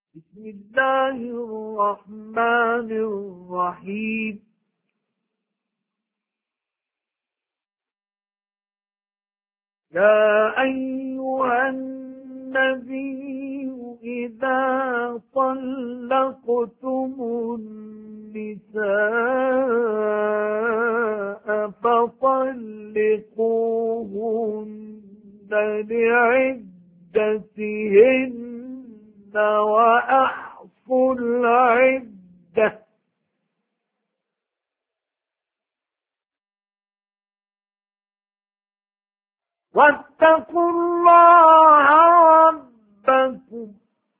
بسم الله الرحمن الرحيم. يا أيها النبي إذا طلقتم النساء فطلقوهن لعدتهن وأحصوا العدة واتقوا الله ربكم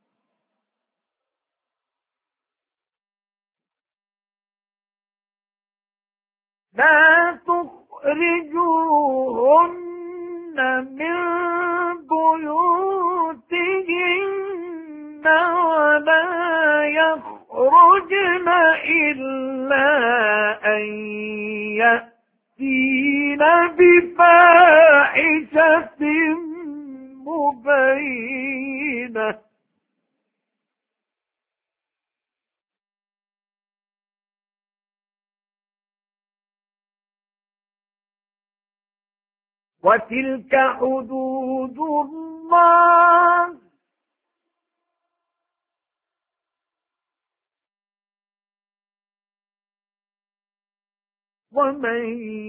لا تخرجوهن من بيوتهن ولا يخرجن إلا أن يأتين بفاحشة مبينة وتلك حدود الله ومن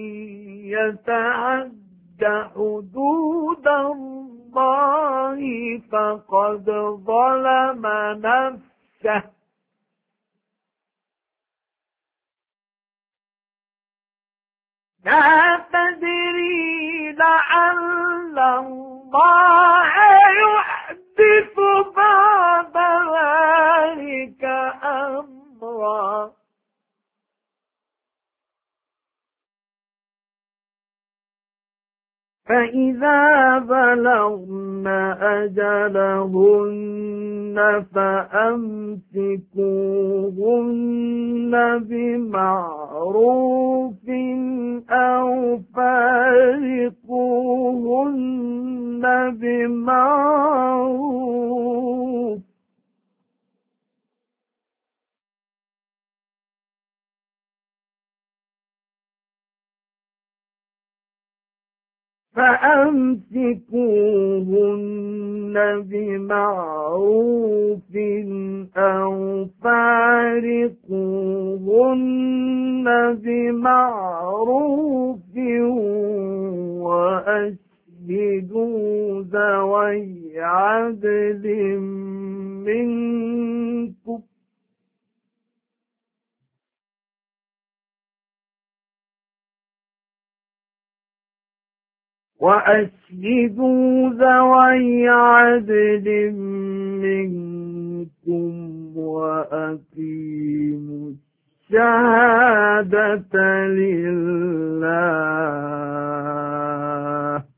يتعد حدود الله فقد ظلم نفسه لا تدري لعل الله يحدث بعد ذلك أمرا فإذا بلغن أجلهن فأمسكوهن بمعروف أو فارقوهن بمعروف فأمسكوهن بمعروف أو فارقوهن بمعروف وأشهدوا ذوي عدل منكم وأقيموا الشهادة لله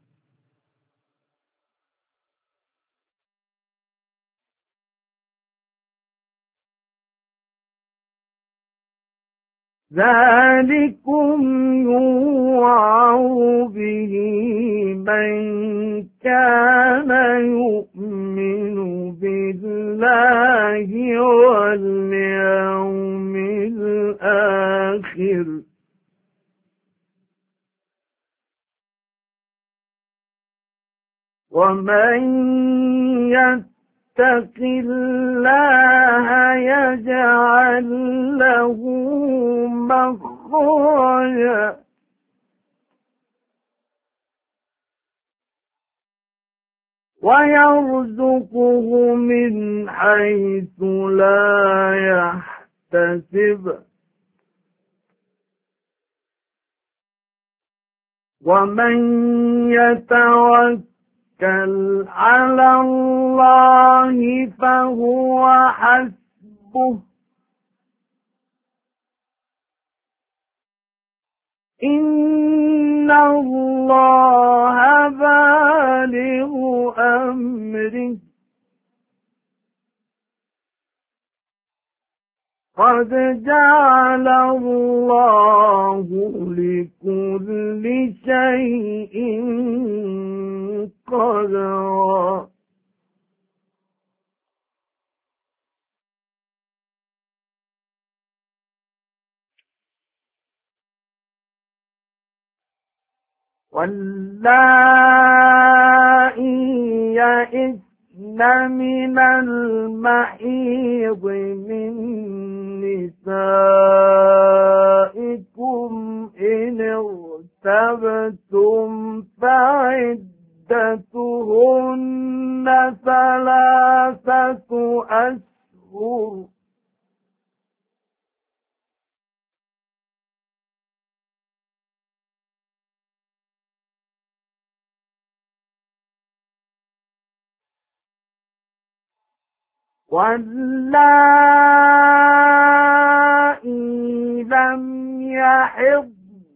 ذلكم يوعظ به من كان يؤمن بالله واليوم الآخر ومن يتق الله يجعل له مخرجا ويرزقه من حيث لا يحتسب ومن يتوكل على الله فهو حسبه إن الله بالغ أمره قد جعل الله لكل شيء قدرا واللائي يئسن من المحيض من نسائكم إن ارتبتم فعدتهن 3 أشهر واللائي لم يحضن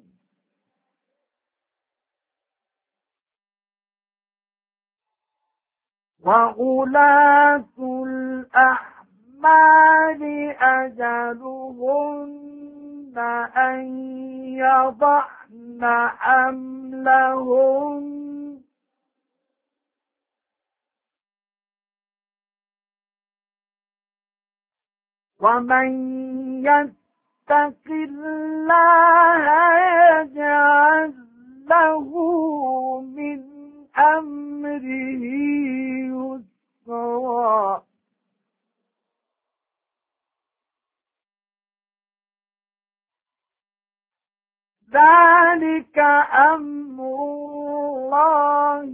وأولاة الأحمال أجلهن أن يضعن حملهن ومن يتق الله يجعل له من أمره يسرا ذلك أمر الله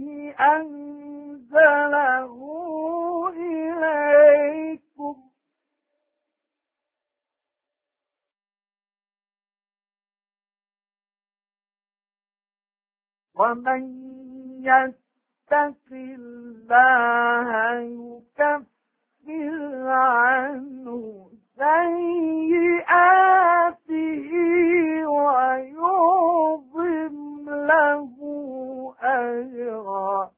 أنزله إليكم ومن يتق الله يكفر عنه سيئاته ويعظم له أجرا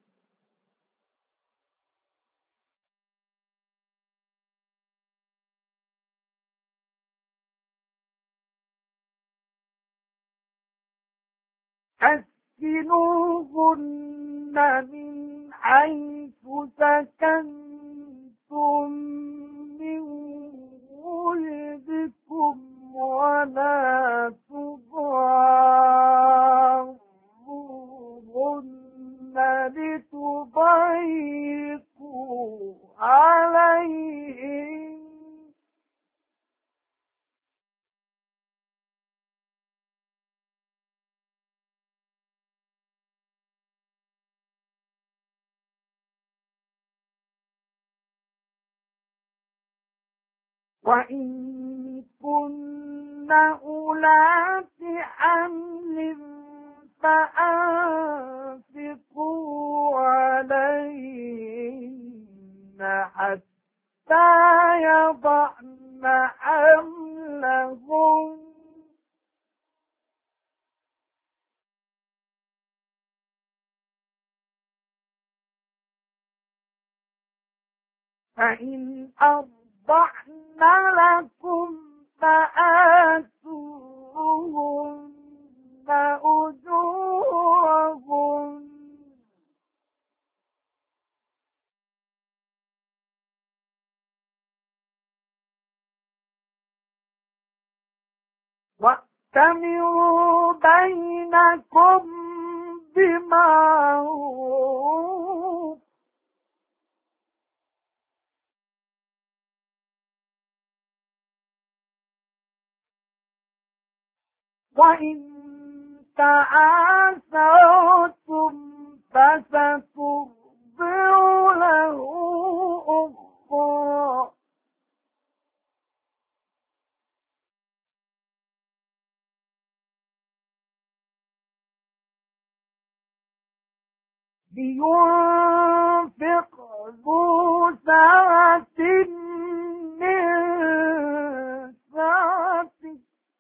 أسكنوهن من حيث سكنتم من وجدكم ولا تضاروهن لتضيقوا عليهن وإن كن أولات حمل فأنفقوا عليهن حتى يضعن حملهن فإن أرضعن لكم فآتوهن أجورهن وَأْتَمِرُوا بَيْنَكُمْ بِمَعْرُوفٍ وَإِن تعاسرتم فسترضع له أخرى لينفق ذو سعة من سعته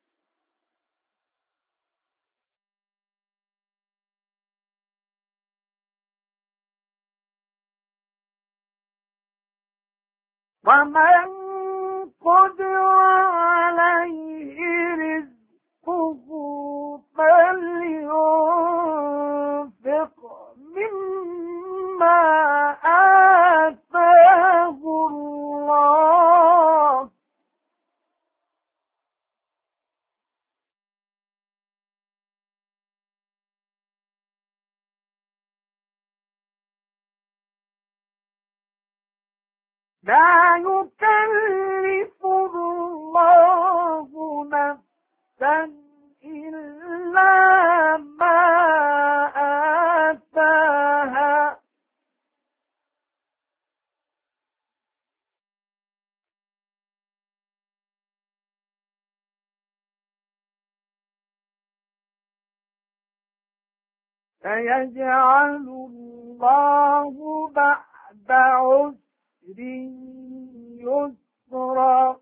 ومن قدر عليه رزقه فلينفق مما آتاه الله لا يكلف الله نفسا إلا ما آتاها سيجعل الله بعد عسر يسرا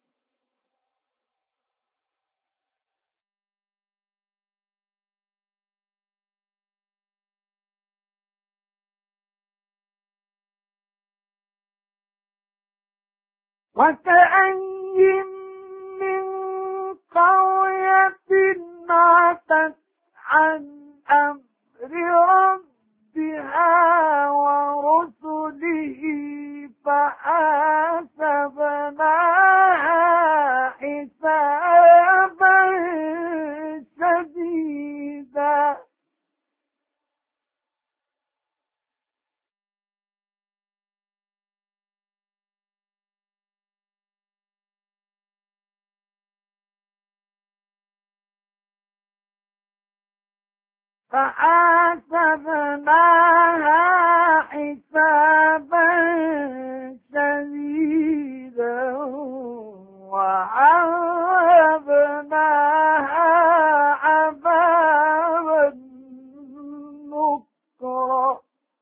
وكأين من قرية عتت عن أمر ربها ورسله فحاسبناها حسابا شديدا فحاسبناها حسابا شديدا وعذبناها عذابا نكرا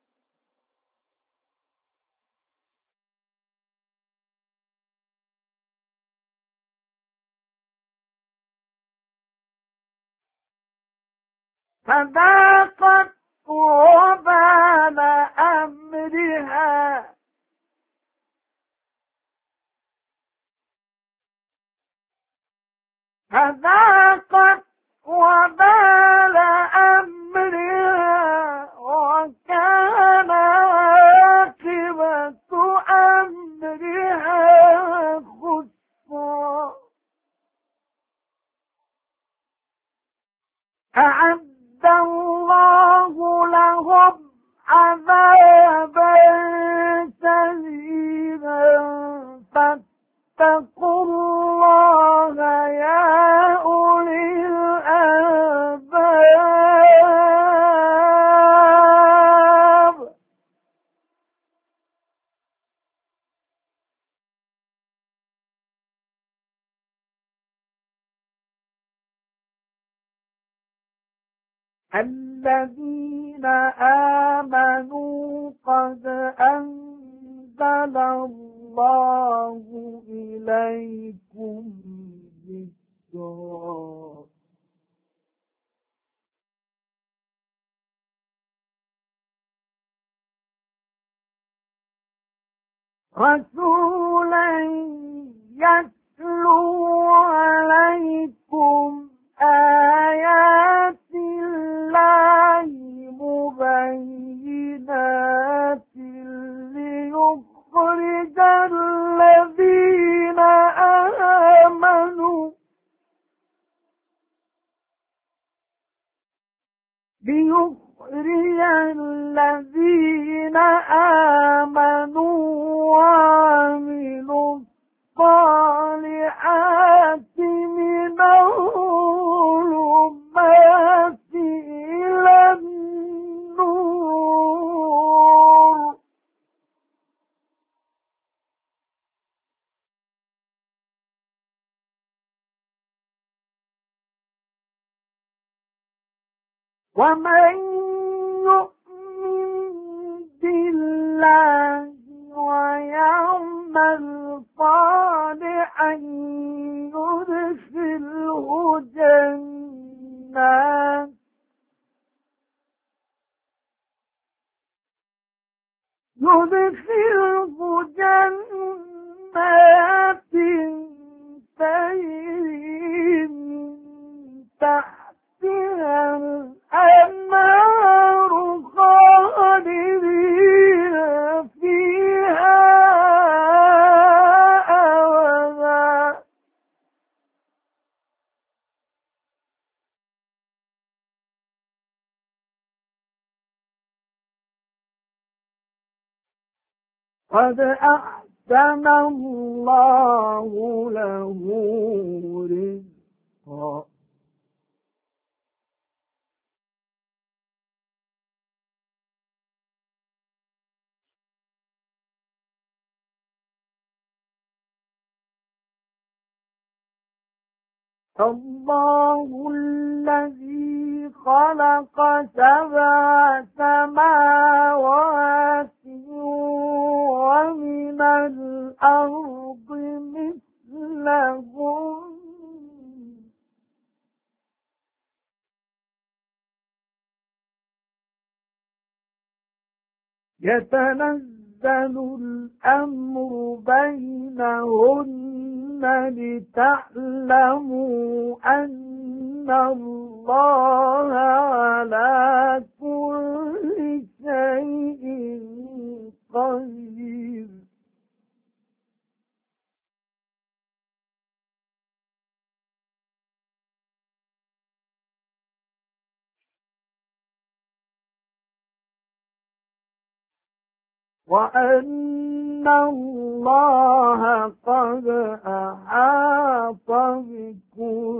فذاقت وبال أمرها فذاقت وبال أمرها وكان عاقبة أمرها خسرا أعد الله لهم عذابا شديدا فاتقوا الله يا أولي الألباب الذين آمنوا قد أنزل الله إليكم ذكرا رسولا يتلو عليكم آيات الله مبينات ليخرج الذين آمنوا وعملوا الصالحات من الظلمات إلى النور ومن يؤمن بالله ويعمل صالحا يدخله جنات تجري من تحتها الأنهار خالدين فيها أبدا قد أحسن الله له رزقا. الله الذي خلق 7 سماوات ومن الأرض مثلهم يتنزل الأمر بينهن لتعلموا أن الله على كل شيء قدير. وأن الله قد أحاط بكل